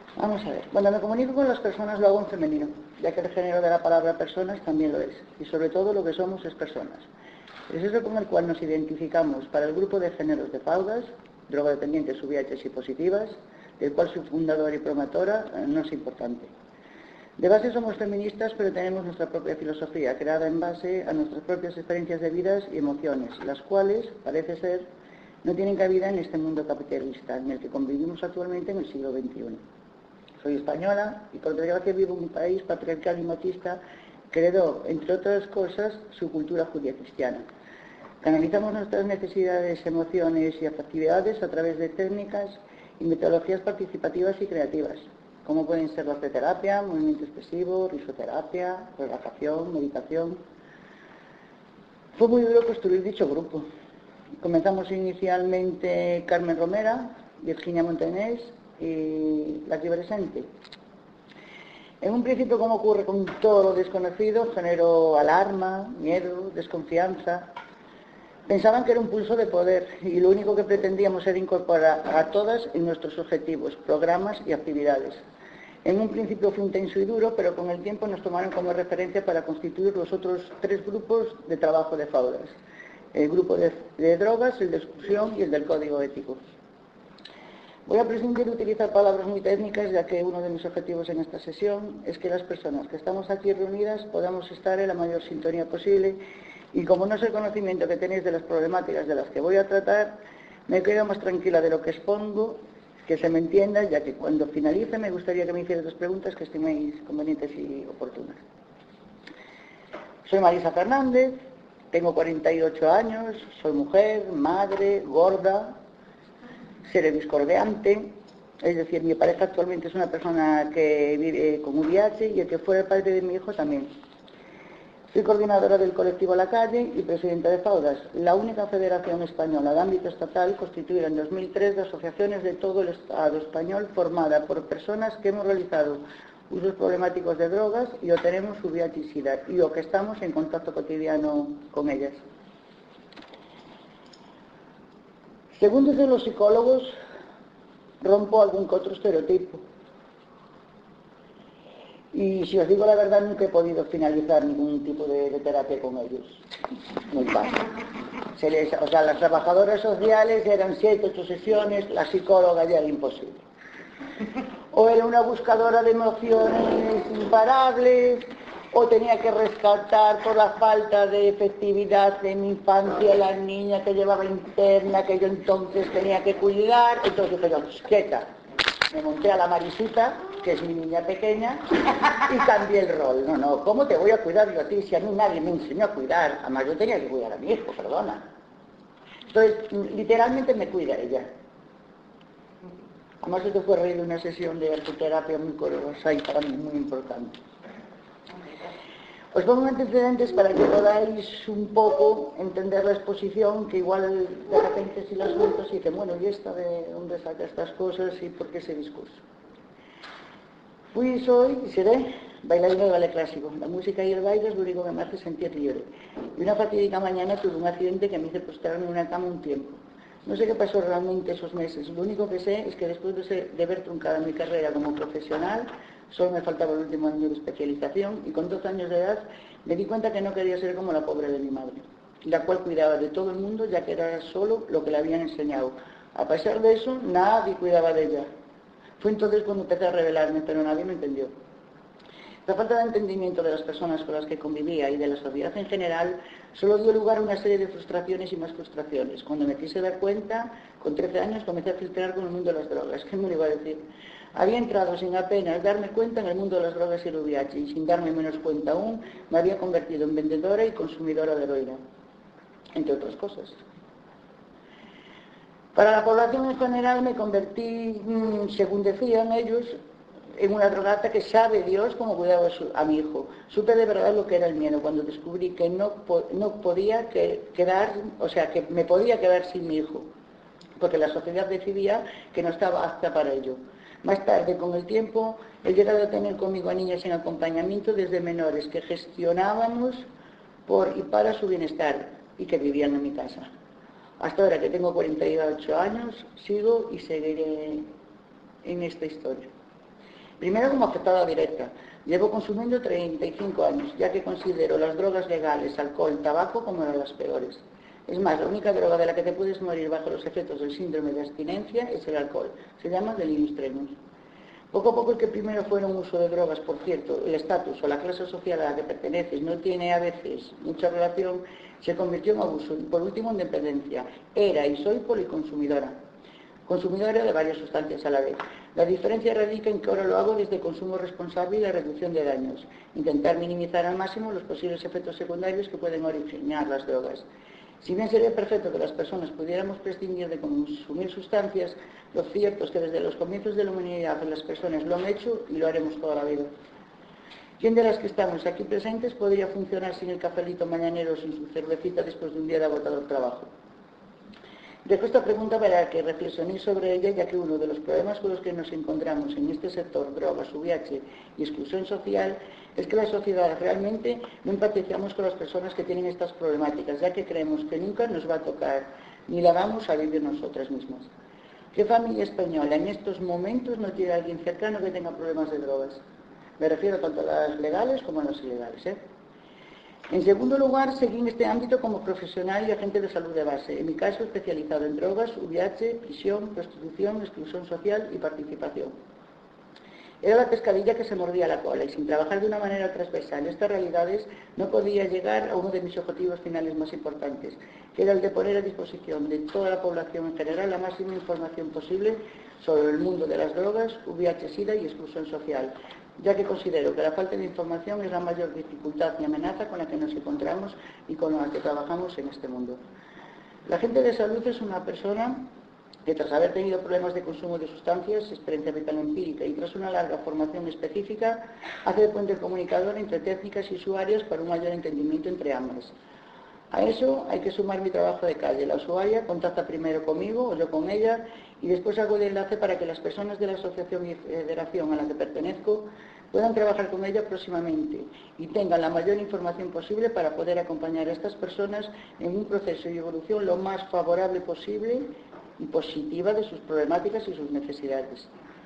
Vamos a ver, cuando me comunico con las personas lo hago en femenino, ya que el género de la palabra personas también lo es, y sobre todo lo que somos es personas. Es eso con el cual nos identificamos para el grupo de géneros de Faudas, drogodependientes, VIH y positivas, del cual soy fundadora y promotora, no es importante. De base somos feministas, pero tenemos nuestra propia filosofía, creada en base a nuestras propias experiencias de vidas y emociones, las cuales, parece ser, no tienen cabida en este mundo capitalista, en el que convivimos actualmente en el siglo XXI. Soy española y por desgracia vivo en un país patriarcal y machista que heredó, entre otras cosas, su cultura judía-cristiana. Canalizamos nuestras necesidades, emociones y afectividades a través de técnicas y metodologías participativas y creativas, como pueden ser la terapia, movimiento expresivo, risoterapia, relajación, meditación. Fue muy duro construir dicho grupo. Comenzamos inicialmente Carmen Romera, Virginia Montenés y la Presente. En un principio, como ocurre con todo lo desconocido, generó alarma, miedo, desconfianza. Pensaban que era un pulso de poder y lo único que pretendíamos era incorporar a todas en nuestros objetivos, programas y actividades. En un principio fue intenso y duro, pero con el tiempo nos tomaron como referencia para constituir los otros 3 grupos de trabajo de Faudas. El grupo de drogas, el de exclusión y el del código ético. Voy a prescindir de utilizar palabras muy técnicas, ya que uno de mis objetivos en esta sesión es que las personas que estamos aquí reunidas podamos estar en la mayor sintonía posible y como no sé el conocimiento que tenéis de las problemáticas de las que voy a tratar, me quedo más tranquila de lo que expongo, que se me entienda, ya que cuando finalice me gustaría que me hicierais 2 preguntas que estiméis convenientes y oportunas. Soy Marisa Fernández, tengo 48 años, soy mujer, madre, gorda, seré discordiante, es decir, mi pareja actualmente es una persona que vive con VIH y el que fuera el padre de mi hijo también. Soy coordinadora del colectivo La Calle y presidenta de Faudas, la única federación española de ámbito estatal constituida en 2003 de asociaciones de todo el Estado español formada por personas que hemos realizado usos problemáticos de drogas y o tenemos su VIH y SIDA y o que estamos en contacto cotidiano con ellas. Según dicen los psicólogos, rompo algún que otro estereotipo. Y si os digo la verdad, nunca he podido finalizar ningún tipo de terapia con ellos. Muy fácil. Las trabajadoras sociales eran 7, 8 sesiones, la psicóloga ya era imposible. O era una buscadora de emociones imparables, o tenía que rescatar por la falta de efectividad de mi infancia la niña que llevaba interna, que yo entonces tenía que cuidar. Entonces dije yo, quieta, me monté a la Marisita, que es mi niña pequeña, y cambié el rol. No, ¿cómo te voy a cuidar yo a ti si a mí nadie me enseñó a cuidar? Además yo tenía que cuidar a mi hijo, perdona. Entonces, literalmente me cuida ella. Además se te fue reír de una sesión de arteterapia muy colorosa y para mí muy importante. Os pongo antecedentes para que podáis un poco entender la exposición, que igual de repente si las juntas y dicen, bueno, ¿y esta de dónde saca estas cosas y por qué ese discurso? Fui, soy y seré bailarina de ballet clásico. La música y el baile es lo único que me hace sentir libre. Y una fatídica mañana tuve un accidente que me hizo postrarme en una cama un tiempo. No sé qué pasó realmente esos meses. Lo único que sé es que después de ver truncada mi carrera como profesional, solo me faltaba el último año de especialización y con 12 años de edad me di cuenta que no quería ser como la pobre de mi madre, la cual cuidaba de todo el mundo ya que era solo lo que le habían enseñado. A pesar de eso, nadie cuidaba de ella. Fue entonces cuando empecé a rebelarme, pero nadie me entendió. La falta de entendimiento de las personas con las que convivía y de la sociedad en general solo dio lugar a una serie de frustraciones y más frustraciones. Cuando me quise dar cuenta, con 13 años comencé a filtrar con el mundo de las drogas. ¿Qué me lo iba a decir? Había entrado sin apenas darme cuenta en el mundo de las drogas y el VIH y sin darme menos cuenta aún me había convertido en vendedora y consumidora de heroína, entre otras cosas. Para la población en general me convertí, según decían ellos, en una drogata que sabe Dios cómo cuidaba a mi hijo. Supe de verdad lo que era el miedo cuando descubrí que no podía quedar, o sea, que me podía quedar sin mi hijo, porque la sociedad decidía que no estaba apta para ello. Más tarde, con el tiempo, he llegado a tener conmigo a niñas en acompañamiento desde menores que gestionábamos por y para su bienestar y que vivían en mi casa. Hasta ahora que tengo 48 años, sigo y seguiré en esta historia. Primero, como afectada directa. Llevo consumiendo 35 años, ya que considero las drogas legales, alcohol, tabaco, como una de las peores. Es más, la única droga de la que te puedes morir bajo los efectos del síndrome de abstinencia es el alcohol. Se llama delirium tremens. Poco a poco, el que primero fuera un uso de drogas, por cierto, el estatus o la clase social a la que perteneces no tiene a veces mucha relación, se convirtió en abuso y por último en dependencia. Era y soy policonsumidora, consumidora de varias sustancias a la vez. La diferencia radica en que ahora lo hago desde el consumo responsable y la reducción de daños, intentar minimizar al máximo los posibles efectos secundarios que pueden originar las drogas. Si bien sería perfecto que las personas pudiéramos prescindir de consumir sustancias, lo cierto es que desde los comienzos de la humanidad las personas lo han hecho y lo haremos toda la vida. ¿Quién de las que estamos aquí presentes podría funcionar sin el cafelito mañanero o sin su cervecita después de un día de agotador trabajo? Dejo esta pregunta para que reflexionéis sobre ella, ya que uno de los problemas con los que nos encontramos en este sector, drogas, VIH y exclusión social, es que la sociedad realmente no empatizamos con las personas que tienen estas problemáticas, ya que creemos que nunca nos va a tocar, ni la vamos a vivir nosotras mismas. ¿Qué familia española en estos momentos no tiene a alguien cercano que tenga problemas de drogas? Me refiero tanto a las legales como a las ilegales, En segundo lugar, seguí en este ámbito como profesional y agente de salud de base, en mi caso especializado en drogas, VIH, prisión, prostitución, exclusión social y participación. Era la pescadilla que se mordía la cola y sin trabajar de una manera transversal estas realidades no podía llegar a uno de mis objetivos finales más importantes, que era el de poner a disposición de toda la población en general la máxima información posible sobre el mundo de las drogas, VIH, SIDA y exclusión social, ya que considero que la falta de información es la mayor dificultad y amenaza con la que nos encontramos y con la que trabajamos en este mundo. La agente de salud es una persona que tras haber tenido problemas de consumo de sustancias, experiencia vital empírica y tras una larga formación específica, hace de puente comunicador entre técnicas y usuarios para un mayor entendimiento entre ambas. A eso hay que sumar mi trabajo de calle. La usuaria contacta primero conmigo o yo con ella y después hago el enlace para que las personas de la asociación y federación a la que pertenezco puedan trabajar con ella próximamente y tengan la mayor información posible para poder acompañar a estas personas en un proceso y evolución lo más favorable posible y positiva de sus problemáticas y sus necesidades.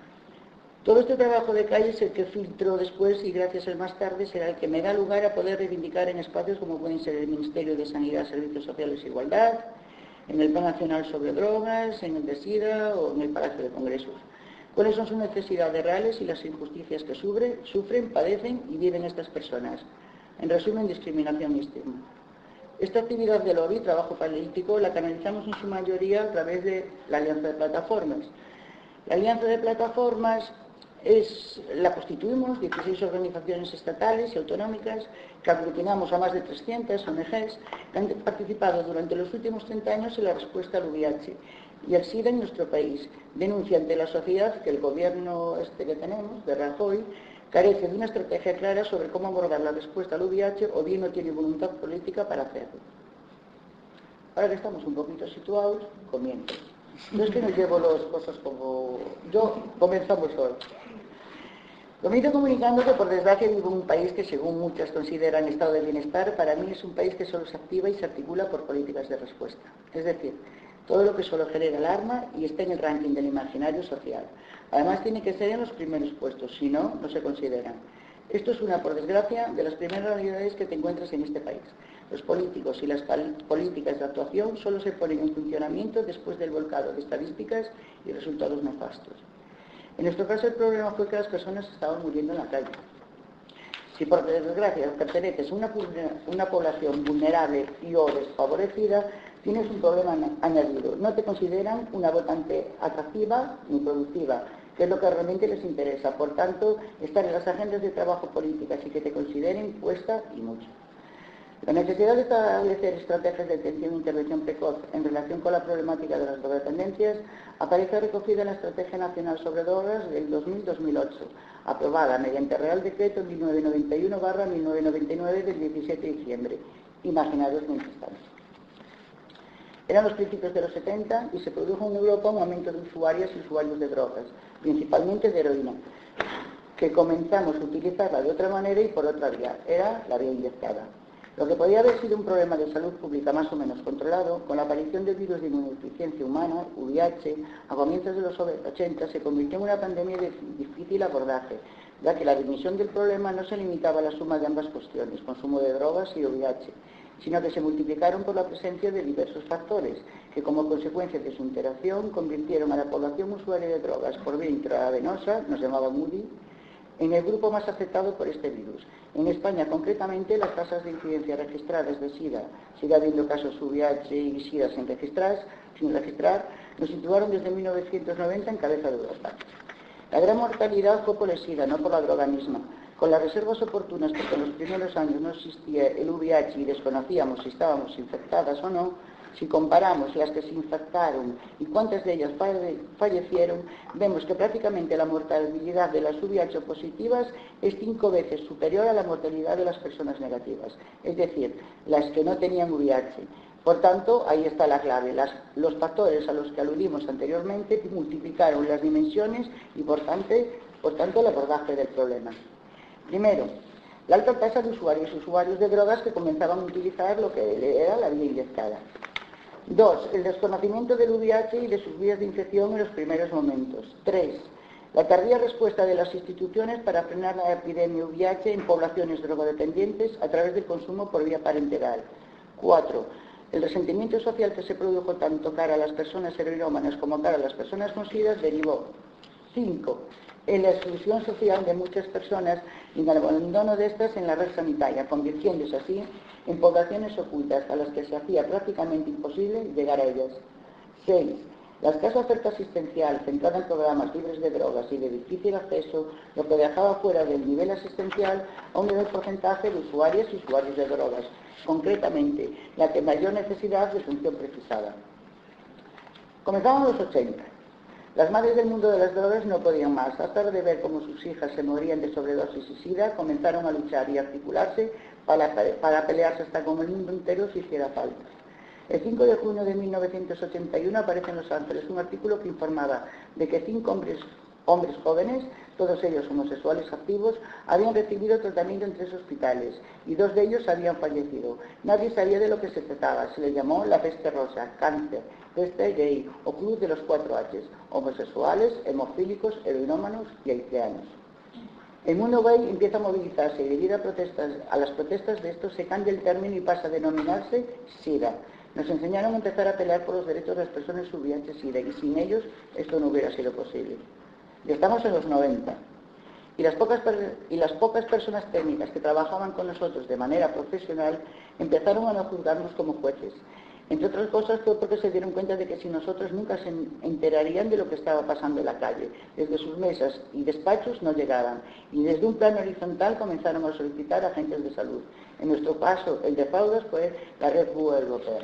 Todo este trabajo de calle es el que filtro después y gracias al más tarde será el que me da lugar a poder reivindicar en espacios como pueden ser el Ministerio de Sanidad, Servicios Sociales e Igualdad, en el Plan Nacional sobre Drogas, en el de SIDA o en el Palacio de Congresos. ¿Cuáles son sus necesidades reales y las injusticias que sufren, padecen y viven estas personas? En resumen, discriminación y estigma. Esta actividad de lobby, trabajo político, la canalizamos en su mayoría a través de la Alianza de Plataformas. La Alianza de Plataformas la constituimos 16 organizaciones estatales y autonómicas que aglutinamos a más de 300 ONGs que han participado durante los últimos 30 años en la respuesta al VIH y al SIDA en nuestro país. Denuncia ante la sociedad que el gobierno que tenemos, de Rajoy, carece de una estrategia clara sobre cómo abordar la respuesta al VIH o bien no tiene voluntad política para hacerlo. Ahora que estamos un poquito situados, comienzo. No es que nos llevo las cosas como... comenzamos hoy. Comienzo comunicando que por desgracia vivo en un país que según muchas consideran estado de bienestar, para mí es un país que solo se activa y se articula por políticas de respuesta. Es decir, todo lo que solo genera alarma y está en el ranking del imaginario social. Además tiene que ser en los primeros puestos, si no, no se consideran. Esto es una, por desgracia, de las primeras realidades que te encuentras en este país. Los políticos y las políticas de actuación solo se ponen en funcionamiento después del volcado de estadísticas y resultados nefastos. En nuestro caso el problema fue que las personas estaban muriendo en la calle. Si por desgracia perteneces a una población vulnerable y o desfavorecida, tienes un problema añadido. No te consideran una votante atractiva ni productiva, que es lo que realmente les interesa. Por tanto, estar en las agendas de trabajo políticas y que te consideren cuesta y mucho. La necesidad de establecer estrategias de atención e intervención precoz en relación con la problemática de las drogodependencias aparece recogida en la Estrategia Nacional sobre Drogas del 2000-2008, aprobada mediante Real Decreto 1991/1999 del 17 de diciembre. Imaginaros mientras tanto. Eran los principios de los 70 y se produjo en Europa un aumento de usuarias y usuarios de drogas, principalmente de heroína, que comenzamos a utilizarla de otra manera y por otra vía, era la vía inyectada. Lo que podía haber sido un problema de salud pública más o menos controlado, con la aparición del virus de inmunodeficiencia humana, VIH, a comienzos de los 80, se convirtió en una pandemia de difícil abordaje, ya que la dimensión del problema no se limitaba a la suma de ambas cuestiones, consumo de drogas y VIH, sino que se multiplicaron por la presencia de diversos factores, que como consecuencia de su interacción convirtieron a la población usuaria de drogas por vía intravenosa, nos llamaban UDI, en el grupo más afectado por este virus. En España, concretamente, las tasas de incidencia registradas de SIDA, sigue habiendo casos VIH y SIDA sin registrar, nos situaron desde 1990 en cabeza de Europa. La gran mortalidad fue por el SIDA, no por la droga misma. Con las reservas oportunas, porque en los primeros años no existía el VIH y desconocíamos si estábamos infectadas o no, si comparamos las que se infectaron y cuántas de ellas fallecieron, vemos que prácticamente la mortalidad de las VIH positivas es 5 veces superior a la mortalidad de las personas negativas, es decir, las que no tenían VIH. Por tanto, ahí está la clave. Los factores a los que aludimos anteriormente multiplicaron las dimensiones y, por tanto, el abordaje del problema. Primero, la alta tasa de usuarios de drogas que comenzaban a utilizar lo que era la vía inyectada. 2. El desconocimiento del VIH y de sus vías de infección en los primeros momentos. 3. La tardía respuesta de las instituciones para frenar la epidemia VIH en poblaciones drogodependientes a través del consumo por vía parenteral. 4. El resentimiento social que se produjo tanto cara a las personas heroinómanas como cara a las personas con SIDA derivó. 5. En la exclusión social de muchas personas y en el abandono de estas en la red sanitaria, convirtiéndose así en poblaciones ocultas a las que se hacía prácticamente imposible llegar a ellas. 6. La escasa oferta asistencial centrada en programas libres de drogas y de difícil acceso, lo que dejaba fuera del nivel asistencial a un nivel porcentaje de usuarias y usuarios de drogas, concretamente la que mayor necesidad de atención precisaba. Comenzaban los 80. Las madres del mundo de las drogas no podían más. Hasta de ver cómo sus hijas se morían de sobredosis y SIDA, comenzaron a luchar y a articularse para pelearse hasta con el mundo entero si hiciera falta. El 5 de junio de 1981 aparece en Los Ángeles un artículo que informaba de que 5 hombres jóvenes, todos ellos homosexuales activos, habían recibido tratamiento en 3 hospitales y 2 de ellos habían fallecido. Nadie sabía de lo que se trataba. Se le llamó la peste rosa, cáncer, peste gay o club de los 4 H's, homosexuales, hemofílicos, heroinómanos y haitianos. El mundo gay empieza a movilizarse y debido a las protestas de estos se cambia el término y pasa a denominarse SIDA. Nos enseñaron a empezar a pelear por los derechos de las personas VIH-Sida y sin ellos esto no hubiera sido posible. Y estamos en los 90. Y las pocas personas técnicas que trabajaban con nosotros de manera profesional empezaron a no juzgarnos como jueces. Entre otras cosas fue porque se dieron cuenta de que sin nosotros nunca se enterarían de lo que estaba pasando en la calle. Desde sus mesas y despachos no llegaban. Y desde un plano horizontal comenzaron a solicitar agentes de salud. En nuestro caso, el de Faudas fue la Red BUE Europea.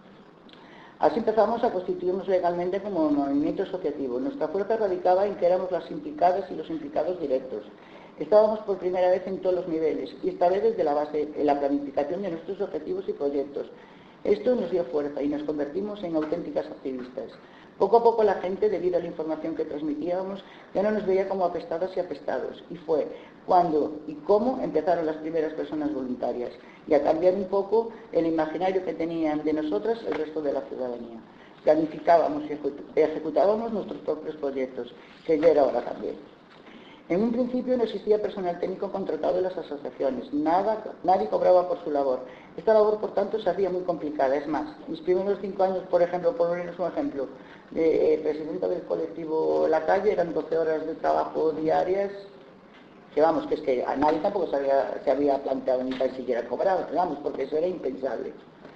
Así empezamos a constituirnos legalmente como movimiento asociativo. Nuestra fuerza radicaba en que éramos las implicadas y los implicados directos. Estábamos por primera vez en todos los niveles, y esta vez desde la base, en la planificación de nuestros objetivos y proyectos. Esto nos dio fuerza y nos convertimos en auténticas activistas. Poco a poco la gente, debido a la información que transmitíamos, ya no nos veía como apestadas y apestados. Y fue cuando y cómo empezaron las primeras personas voluntarias y a cambiar un poco el imaginario que tenían de nosotras el resto de la ciudadanía. Planificábamos y ejecutábamos nuestros propios proyectos, que ya era hora también. En un principio no existía personal técnico contratado en las asociaciones, nadie cobraba por su labor. Esta labor, por tanto, se hacía muy complicada. Es más, mis primeros 5 años, por ejemplo, por ponerles un ejemplo, de presidenta del colectivo La Calle, eran 12 horas de trabajo diarias, que vamos, que es que a nadie tampoco se había planteado ni tan siquiera cobrar, vamos, porque eso era impensable.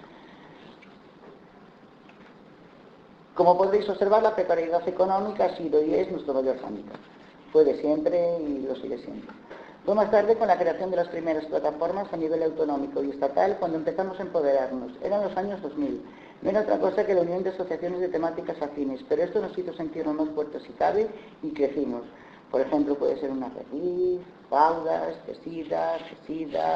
Como podréis observar, la precariedad económica ha sido y es nuestro mayor hándicap. Fue de siempre y lo sigue siendo. Fue más tarde con la creación de las primeras plataformas a nivel autonómico y estatal cuando empezamos a empoderarnos. Eran los años 2000. No era otra cosa que la unión de asociaciones de temáticas afines, pero esto nos hizo sentirnos más fuertes si cabe y crecimos. Por ejemplo, puede ser una REDIF, Faudas, CESIDA,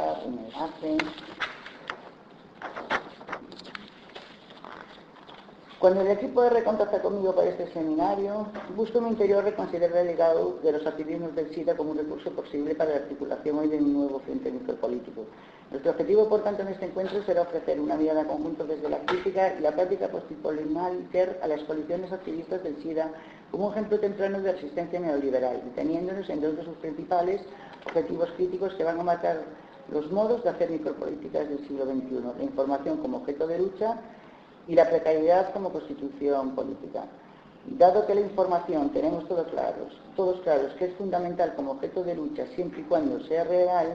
UNEDACE. Cuando el equipo R contacta conmigo para este seminario, busco en mi interior reconsiderar el legado de los activismos del SIDA como un recurso posible para la articulación hoy de un nuevo frente micropolítico. Nuestro objetivo, por tanto, en este encuentro será ofrecer una mirada conjunta desde la crítica y la práctica postcolonial a las coaliciones activistas del SIDA como un ejemplo temprano de resistencia neoliberal, deteniéndonos en dos de sus principales objetivos críticos que van a marcar los modos de hacer micropolíticas del siglo XXI, la información como objeto de lucha y la precariedad como constitución política. Dado que la información tenemos todos claros que es fundamental como objeto de lucha siempre y cuando sea real,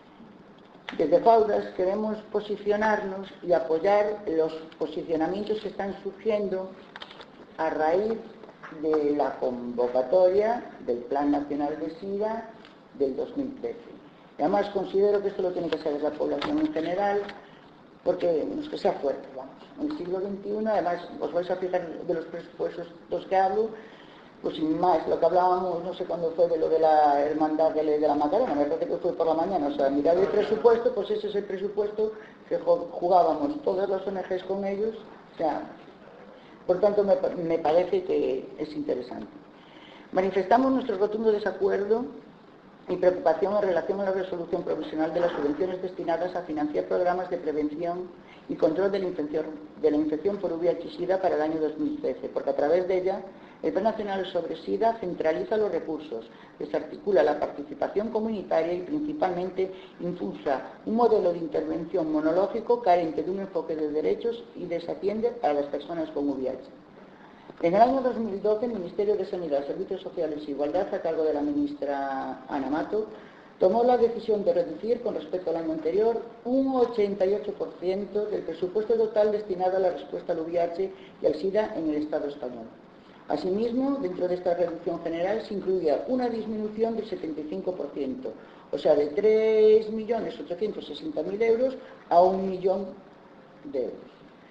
desde Faudas queremos posicionarnos y apoyar los posicionamientos que están surgiendo a raíz de la convocatoria del Plan Nacional de SIDA del 2013. Y además considero que esto lo tiene que saber la población en general, porque no es que sea fuerte, vamos. En el siglo XXI, además, os vais a fijar de los presupuestos dos que hablo, pues sin más, lo que hablábamos, no sé cuándo fue de lo de la hermandad de la Macarena, me parece que fue por la mañana, o sea, mirar el presupuesto, pues ese es el presupuesto que jugábamos todas las ONGs con ellos, o sea, por tanto me parece que es interesante. Manifestamos nuestro rotundo desacuerdo y preocupación en relación a la resolución provisional de las subvenciones destinadas a financiar programas de prevención y control de la infección por VIH-Sida para el año 2013, porque a través de ella el Plan Nacional sobre SIDA centraliza los recursos, desarticula la participación comunitaria y principalmente impulsa un modelo de intervención monológico carente de un enfoque de derechos y desatiende a las personas con VIH. En el año 2012, el Ministerio de Sanidad, Servicios Sociales e Igualdad, a cargo de la ministra Ana Mato, tomó la decisión de reducir, con respecto al año anterior, un 88% del presupuesto total destinado a la respuesta al VIH y al SIDA en el Estado español. Asimismo, dentro de esta reducción general se incluía una disminución del 75%, o sea, de 3.860.000 euros a 1 millón de euros.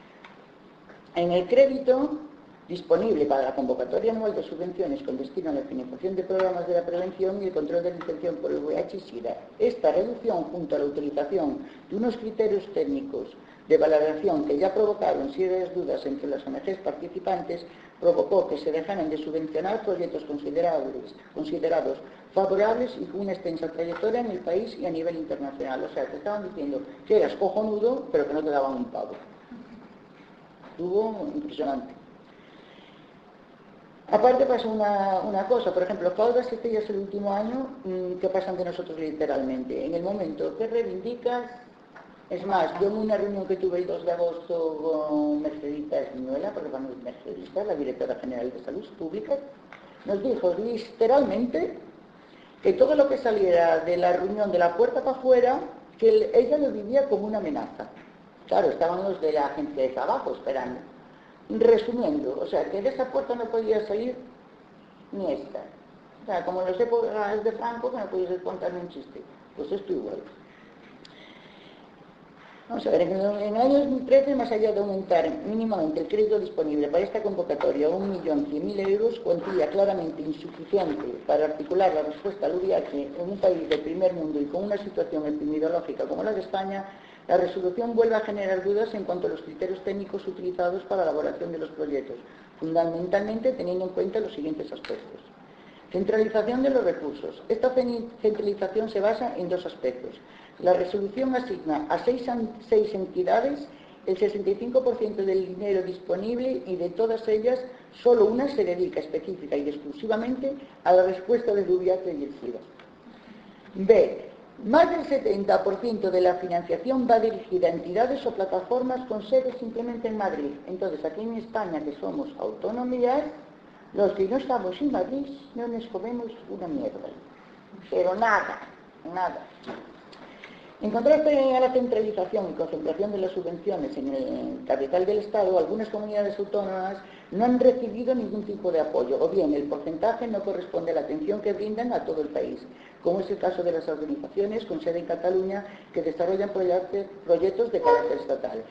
En el crédito disponible para la convocatoria anual de subvenciones con destino a la financiación de programas de la prevención y el control de la infección por el VIH y SIDA. Esta reducción, junto a la utilización de unos criterios técnicos de valoración que ya provocaron serias dudas entre las ONGs participantes, provocó que se dejaran de subvencionar proyectos considerados favorables y con una extensa trayectoria en el país y a nivel internacional. O sea, te estaban diciendo que eras cojonudo, pero que no te daban un pavo. Estuvo impresionante. Aparte pasa una cosa, por ejemplo, Faudas, este ya es el último año que pasan de nosotros literalmente. En el momento que reivindicas, es más, yo en una reunión que tuve el 2 de agosto con Mercedita Esmiñuela, porque vamos, Mercedita, la directora general de Salud Pública, nos dijo literalmente que todo lo que saliera de la reunión de la puerta para afuera, que ella lo vivía como una amenaza. Claro, estaban los de la agencia de trabajo esperando. Resumiendo, o sea, que de esa puerta no podía salir ni esta. O sea, como en las épocas de Franco, que no podías contar ni un chiste. Pues esto igual. Vamos a ver, en el año 2013, más allá de aumentar mínimamente el crédito disponible para esta convocatoria a 1.100.000 euros, cuantía claramente insuficiente para articular la respuesta al VIH en un país del primer mundo y con una situación epidemiológica como la de España, la resolución vuelve a generar dudas en cuanto a los criterios técnicos utilizados para la elaboración de los proyectos, fundamentalmente teniendo en cuenta los siguientes aspectos. Centralización de los recursos. Esta centralización se basa en dos aspectos. La resolución asigna a seis entidades el 65% del dinero disponible y de todas ellas solo una se dedica específica y exclusivamente a la respuesta del VIH y el SIDA. B. Más del 70% de la financiación va dirigida a entidades o plataformas con sede simplemente en Madrid. Entonces, aquí en España, que somos autonomías, los que no estamos en Madrid no nos comemos una mierda. Pero nada, nada. En contraste a la centralización y concentración de las subvenciones en el capital del Estado, algunas comunidades autónomas no han recibido ningún tipo de apoyo, o bien el porcentaje no corresponde a la atención que brindan a todo el país, como es el caso de las organizaciones con sede en Cataluña que desarrollan proyectos de carácter estatal.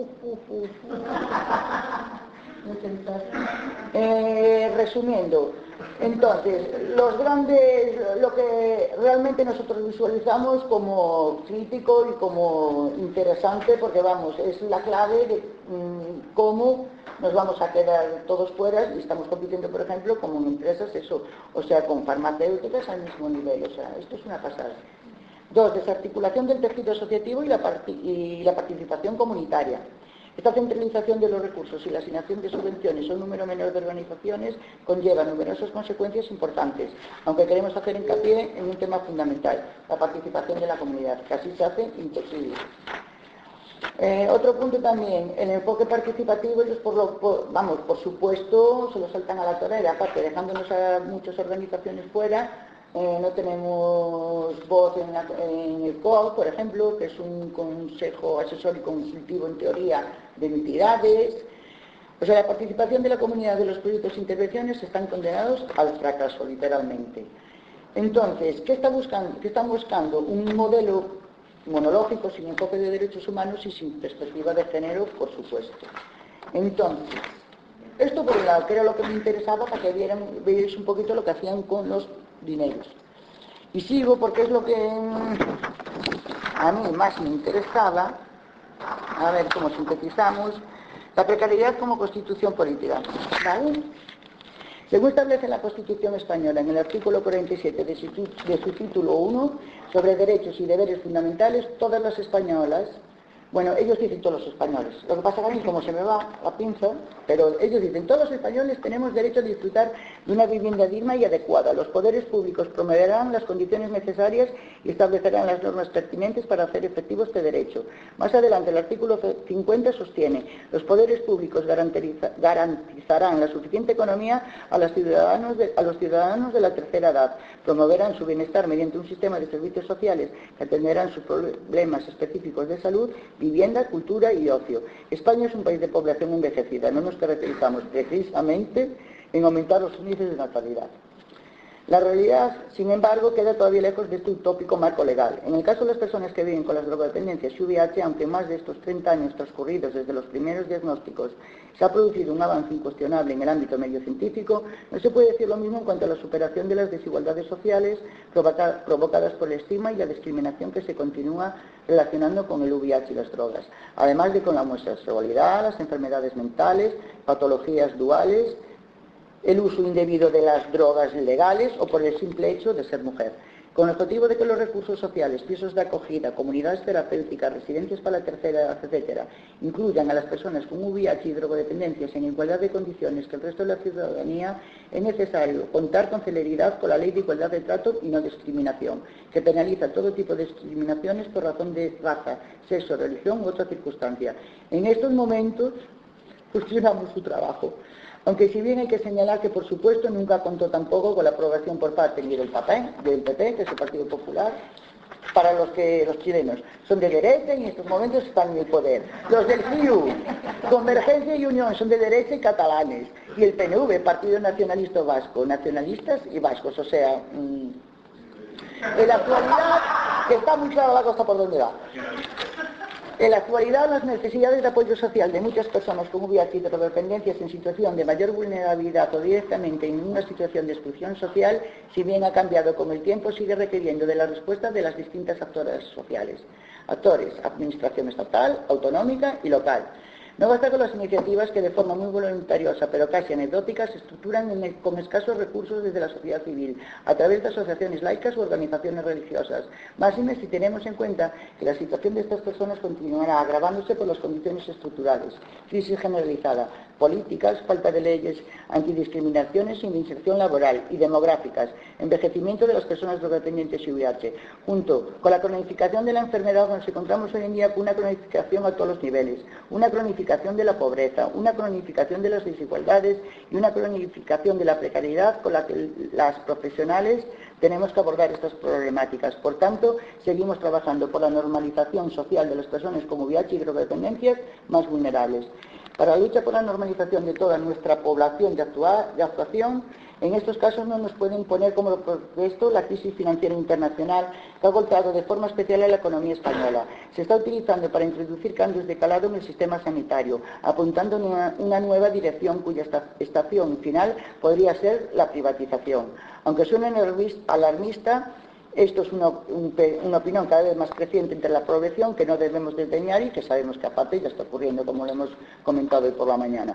Resumiendo, Entonces, lo que realmente nosotros visualizamos como crítico y como interesante, porque vamos, es la clave de cómo nos vamos a quedar todos fuera y estamos compitiendo, por ejemplo, como en empresas, eso, o sea, con farmacéuticas al mismo nivel, o sea, esto es una pasada. 2. Desarticulación del tejido asociativo y la participación comunitaria. Esta centralización de los recursos y la asignación de subvenciones a un número menor de organizaciones conlleva numerosas consecuencias importantes, aunque queremos hacer hincapié en un tema fundamental, la participación de la comunidad, que así se hace imposible. Otro punto también, el enfoque participativo, ellos por supuesto, se lo saltan a la torera, aparte dejándonos a muchas organizaciones fuera. No tenemos voz en el COAU, por ejemplo, que es un consejo asesor y consultivo en teoría de entidades. O sea, la participación de la comunidad de los proyectos e intervenciones están condenados al fracaso, literalmente. Entonces, ¿qué están buscando? Un modelo monológico, sin enfoque de derechos humanos y sin perspectiva de género, por supuesto. Entonces, esto por un lado, que era lo que me interesaba para que vierais un poquito lo que hacían con los dineros. Y sigo porque es lo que a mí más me interesaba. A ver cómo sintetizamos. La precariedad como constitución política. ¿Vale? Según establece la Constitución española en el artículo 47 de su título 1 sobre derechos y deberes fundamentales, todas las españolas, bueno, ellos dicen todos los españoles, lo que pasa es que a mí como se me va la pinza, pero ellos dicen todos los españoles tenemos derecho a disfrutar de una vivienda digna y adecuada. Los poderes públicos promoverán las condiciones necesarias y establecerán las normas pertinentes para hacer efectivo este derecho. Más adelante el artículo 50 sostiene: los poderes públicos garantizarán la suficiente economía a los ciudadanos de la tercera edad, promoverán su bienestar mediante un sistema de servicios sociales que atenderán sus problemas específicos de salud, vivienda, cultura y ocio. España es un país de población envejecida, no nos caracterizamos precisamente en aumentar los índices de natalidad. La realidad, sin embargo, queda todavía lejos de este utópico marco legal. En el caso de las personas que viven con las drogodependencias y VIH, aunque más de estos 30 años transcurridos desde los primeros diagnósticos se ha producido un avance incuestionable en el ámbito medio científico, no se puede decir lo mismo en cuanto a la superación de las desigualdades sociales provocadas por el estigma y la discriminación que se continúa relacionando con el VIH y las drogas, además de con la homosexualidad, las enfermedades mentales, patologías duales, el uso indebido de las drogas ilegales o por el simple hecho de ser mujer. Con el objetivo de que los recursos sociales, pisos de acogida, comunidades terapéuticas, residencias para la tercera edad, etc., incluyan a las personas con VIH y drogodependencias en igualdad de condiciones que el resto de la ciudadanía, es necesario contar con celeridad con la Ley de Igualdad de Trato y No Discriminación, que penaliza todo tipo de discriminaciones por razón de raza, sexo, religión u otra circunstancia. En estos momentos, cuestionamos su trabajo. Aunque si bien hay que señalar que, por supuesto, nunca contó tampoco con la aprobación por parte ni del PP, que es el Partido Popular, para los que los chilenos son de derecha y en estos momentos están en el poder. Los del CIU, Convergencia y Unión, son de derecha y catalanes. Y el PNV, Partido Nacionalista Vasco, nacionalistas y vascos, o sea, en la actualidad, que está muy clara la cosa por donde va. En la actualidad, las necesidades de apoyo social de muchas personas con VIH y drogodependencias en situación de mayor vulnerabilidad o directamente en una situación de exclusión social, si bien ha cambiado con el tiempo, sigue requiriendo de la respuesta de las distintas actores sociales. Actores, administración estatal, autonómica y local. No basta con las iniciativas que de forma muy voluntariosa, pero casi anecdótica, se estructuran con escasos recursos desde la sociedad civil, a través de asociaciones laicas u organizaciones religiosas. Máxime si tenemos en cuenta que la situación de estas personas continuará agravándose por las condiciones estructurales, crisis generalizada, políticas, falta de leyes, antidiscriminaciones sin inserción laboral y demográficas, envejecimiento de las personas drogodependientes y VIH, junto con la cronificación de la enfermedad, donde nos encontramos hoy en día con una cronificación a todos los niveles, una cronificación de la pobreza, una cronificación de las desigualdades y una cronificación de la precariedad con la que las profesionales tenemos que abordar estas problemáticas. Por tanto, seguimos trabajando por la normalización social de las personas con VIH y drogodependencias más vulnerables. Para la lucha por la normalización de toda nuestra población de actuación, En estos casos no nos pueden poner como pretexto la crisis financiera internacional que ha golpeado de forma especial a la economía española. Se está utilizando para introducir cambios de calado en el sistema sanitario, apuntando en una nueva dirección cuya estación final podría ser la privatización. Aunque suene alarmista, esto es una opinión cada vez más creciente entre la población que no debemos desdeñar y que sabemos que aparte ya está ocurriendo, como lo hemos comentado hoy por la mañana.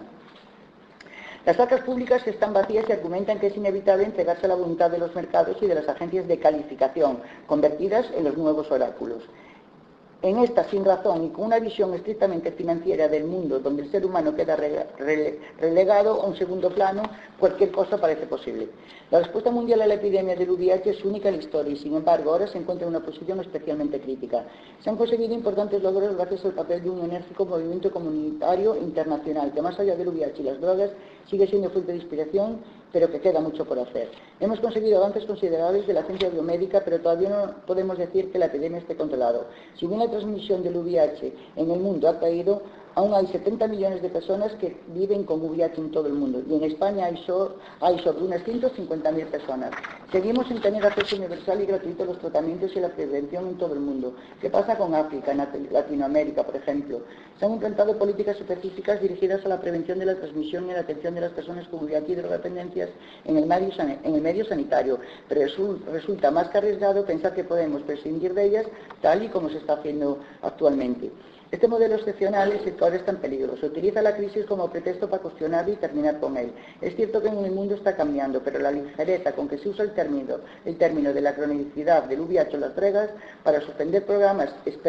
Las arcas públicas están vacías y argumentan que es inevitable entregarse a la voluntad de los mercados y de las agencias de calificación, convertidas en los nuevos oráculos. En esta, sin razón y con una visión estrictamente financiera del mundo, donde el ser humano queda relegado a un segundo plano, cualquier cosa parece posible. La respuesta mundial a la epidemia del VIH es única en la historia y, sin embargo, ahora se encuentra en una posición especialmente crítica. Se han conseguido importantes logros gracias al papel de un enérgico movimiento comunitario internacional, que más allá del VIH y las drogas, sigue siendo fuente de inspiración, pero que queda mucho por hacer. Hemos conseguido avances considerables de la ciencia biomédica, pero todavía no podemos decir que la epidemia esté controlada. Si bien la transmisión del VIH en el mundo ha caído, aún hay 70 millones de personas que viven con VIH en todo el mundo, y en España hay sobre unas 150.000 personas. Seguimos sin tener acceso universal y gratuito a los tratamientos y la prevención en todo el mundo. ¿Qué pasa con África, en Latinoamérica, por ejemplo? Se han implantado políticas específicas dirigidas a la prevención de la transmisión y a la atención de las personas con VIH y drogodependencias en el medio sanitario, pero resulta más que arriesgado pensar que podemos prescindir de ellas tal y como se está haciendo actualmente. Este modelo excepcional es el que ahora está en peligro. Se utiliza la crisis como pretexto para cuestionarlo y terminar con él. Es cierto que en el mundo está cambiando, pero la ligereza con que se usa el término de la cronicidad del VIH o las drogas para suspender programas,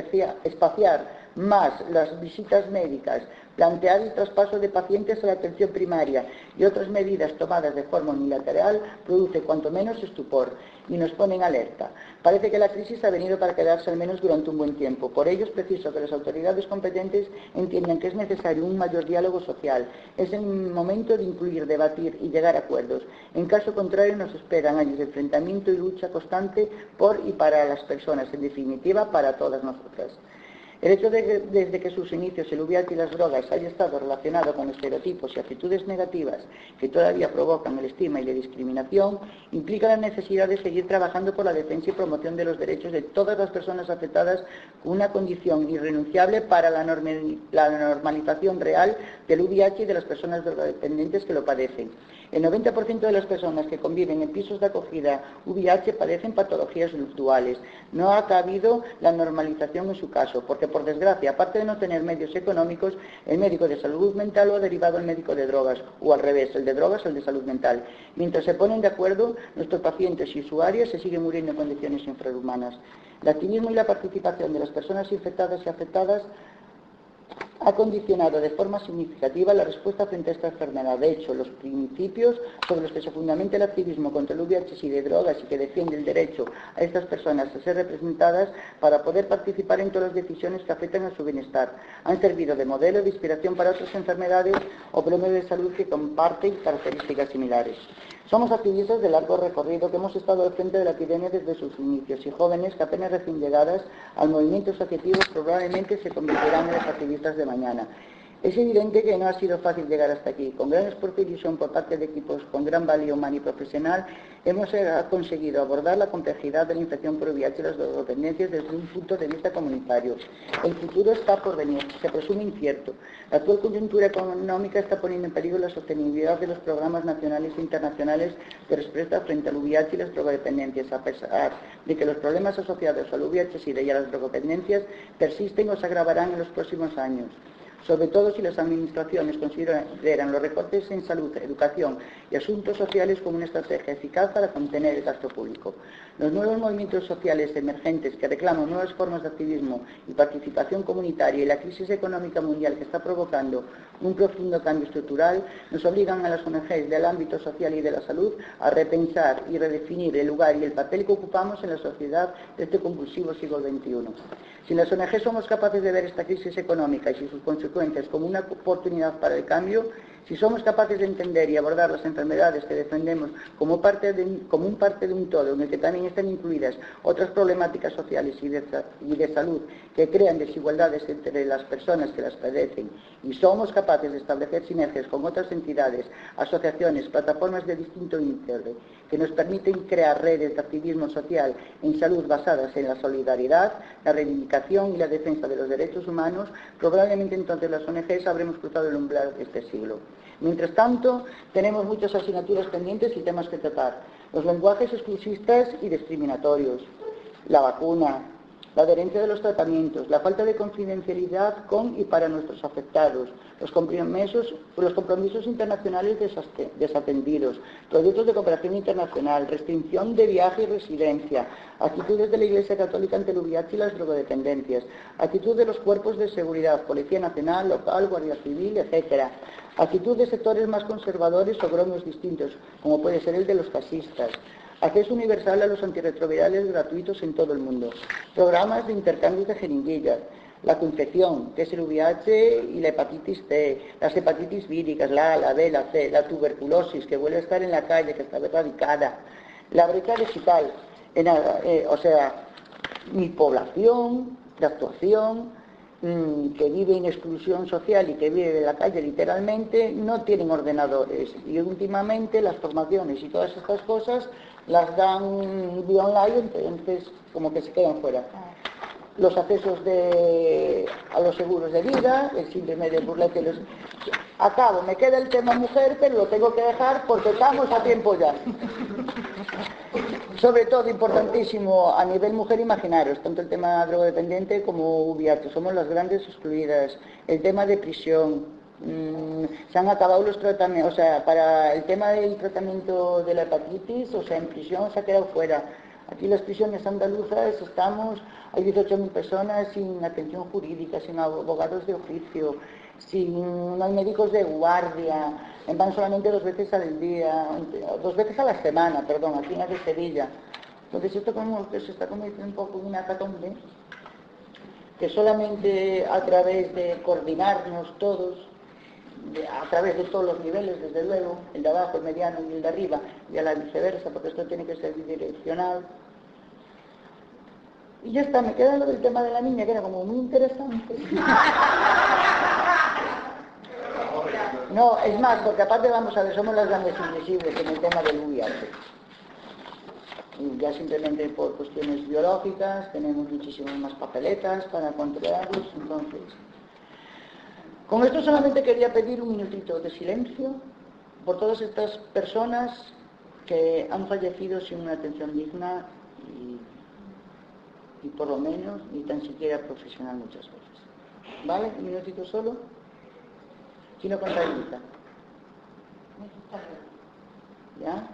espaciar más las visitas médicas, plantear el traspaso de pacientes a la atención primaria y otras medidas tomadas de forma unilateral produce cuanto menos estupor y nos pone en alerta. Parece que la crisis ha venido para quedarse al menos durante un buen tiempo. Por ello es preciso que las autoridades competentes entiendan que es necesario un mayor diálogo social. Es el momento de incluir, debatir y llegar a acuerdos. En caso contrario nos esperan años de enfrentamiento y lucha constante por y para las personas, en definitiva para todas nosotras. El hecho de que desde que sus inicios el VIH y las drogas haya estado relacionado con estereotipos y actitudes negativas que todavía provocan el estigma y la discriminación, implica la necesidad de seguir trabajando por la defensa y promoción de los derechos de todas las personas afectadas con una condición irrenunciable para la normalización real del VIH y de las personas drogodependientes que lo padecen. El 90% de las personas que conviven en pisos de acogida VIH padecen patologías virtuales. No ha cabido la normalización en su caso, porque por desgracia, aparte de no tener medios económicos, el médico de salud mental lo ha derivado al médico de drogas, o al revés, el de drogas al de salud mental. Mientras se ponen de acuerdo, nuestros pacientes y usuarios se siguen muriendo en condiciones infrahumanas. El activismo y la participación de las personas infectadas y afectadas ha condicionado de forma significativa la respuesta frente a esta enfermedad. De hecho, los principios sobre los que se fundamenta el activismo contra el VIH y de drogas y que defiende el derecho a estas personas a ser representadas para poder participar en todas las decisiones que afectan a su bienestar han servido de modelo de inspiración para otras enfermedades o problemas de salud que comparten características similares. Somos activistas de largo recorrido que hemos estado al frente de la epidemia desde sus inicios y jóvenes que apenas recién llegadas al movimiento asociativo probablemente se convertirán en los activistas de mañana. Es evidente que no ha sido fácil llegar hasta aquí. Con gran esfuerzo y visión por parte de equipos con gran valía humana y profesional, hemos conseguido abordar la complejidad de la infección por VIH y las drogodependencias desde un punto de vista comunitario. El futuro está por venir, se presume incierto. La actual coyuntura económica está poniendo en peligro la sostenibilidad de los programas nacionales e internacionales de respuesta frente al VIH y las drogodependencias, a pesar de que los problemas asociados al VIH y a las drogodependencias persisten o se agravarán en los próximos años. Sobre todo si las administraciones consideran los recortes en salud, educación y asuntos sociales como una estrategia eficaz para contener el gasto público. Los nuevos movimientos sociales emergentes que reclaman nuevas formas de activismo y participación comunitaria y la crisis económica mundial que está provocando un profundo cambio estructural nos obligan a las ONGs del ámbito social y de la salud a repensar y redefinir el lugar y el papel que ocupamos en la sociedad de este convulsivo siglo XXI. Si las ONG somos capaces de ver esta crisis económica y sus consecuencias como una oportunidad para el cambio, Si somos capaces de entender y abordar las enfermedades que defendemos como un parte de un todo, en el que también están incluidas otras problemáticas sociales y de salud que crean desigualdades entre las personas que las padecen, y somos capaces de establecer sinergias con otras entidades, asociaciones, plataformas de distinto índole, que nos permiten crear redes de activismo social en salud basadas en la solidaridad, la reivindicación y la defensa de los derechos humanos, probablemente entonces las ONGs habremos cruzado el umbral de este siglo. Mientras tanto, tenemos muchas asignaturas pendientes y temas que tratar. Los lenguajes exclusistas y discriminatorios, la vacuna, la adherencia de los tratamientos, la falta de confidencialidad con y para nuestros afectados, los compromisos internacionales desatendidos, proyectos de cooperación internacional, restricción de viaje y residencia, actitudes de la Iglesia Católica ante el VIH y las drogodependencias, actitud de los cuerpos de seguridad, Policía Nacional, Local, Guardia Civil, etc., actitud de sectores más conservadores o gremios distintos, como puede ser el de los taxistas, acceso universal a los antirretrovirales gratuitos en todo el mundo, programas de intercambios de jeringuillas, la infección, que es el VIH y la hepatitis C, las hepatitis víricas, la A, la B, la C, la tuberculosis, que vuelve a estar en la calle, que está erradicada, la brecha digital, o sea, mi población de actuación, que vive en exclusión social y que vive en la calle literalmente, no tienen ordenadores, y últimamente las formaciones y todas estas cosas las dan vía online, entonces como que se quedan fuera. Los accesos a los seguros de vida, el síndrome de Burlete. Acabo, me queda el tema mujer, pero lo tengo que dejar porque estamos a tiempo ya. Sobre todo, importantísimo, a nivel mujer, imaginaros, tanto el tema drogodependiente como VIH, somos las grandes excluidas. El tema de prisión, se han acabado los tratamientos, o sea, para el tema del tratamiento de la hepatitis, o sea, en prisión se ha quedado fuera. Aquí las prisiones andaluzas hay 18.000 personas sin atención jurídica, sin abogados de oficio, no hay médicos de guardia, van solamente 2 veces al día, 2 veces a la semana, perdón, aquí en la de Sevilla. Entonces esto como que se está convirtiendo un poco en una hecatombe, que solamente a través de coordinarnos todos, a través de todos los niveles, desde luego, el de abajo, el mediano y el de arriba, y a la viceversa, porque esto tiene que ser bidireccional. Y ya está, me queda lo del tema de la niña, que era como muy interesante. No, es más, porque aparte vamos a ver, somos las grandes invisibles en el tema del VIH. Y ya simplemente por cuestiones biológicas tenemos muchísimas más papeletas para controlarlos, entonces... Con esto solamente quería pedir un minutito de silencio por todas estas personas que han fallecido sin una atención digna y por lo menos ni tan siquiera profesional muchas veces. ¿Vale? Un minutito solo. Si no contabiliza. ¿Ya?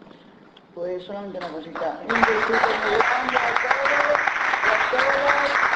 Pues solamente una cosita. Un besito muy grande a todos y a todas.